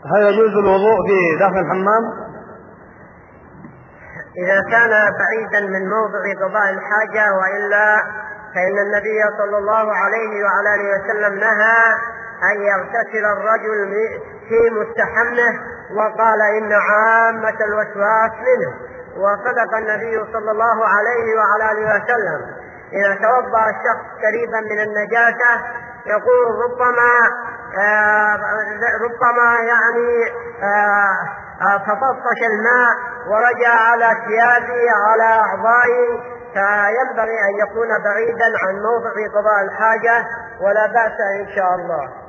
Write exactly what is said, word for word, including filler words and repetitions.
هل يجوز الوضوء في داخل الحمام؟ إذا كان بعيدا من موضع قضاء الحاجة، وإلا فإن النبي صلى الله عليه وعلى آله وسلم نهى أن يغتسل الرجل في مستحمه، وقال إن عامة الوسواس منه. وصدق النبي صلى الله عليه وعلى آله وسلم إذا توضأ الشخص قريبا من النجاسة يقول ربما آه ربما يعني آه آه تفطش الماء ورجع على ثيابه على أعضائه، فينبغي أن يكون بعيدا عن موضع قضاء الحاجة، ولا بأس إن شاء الله.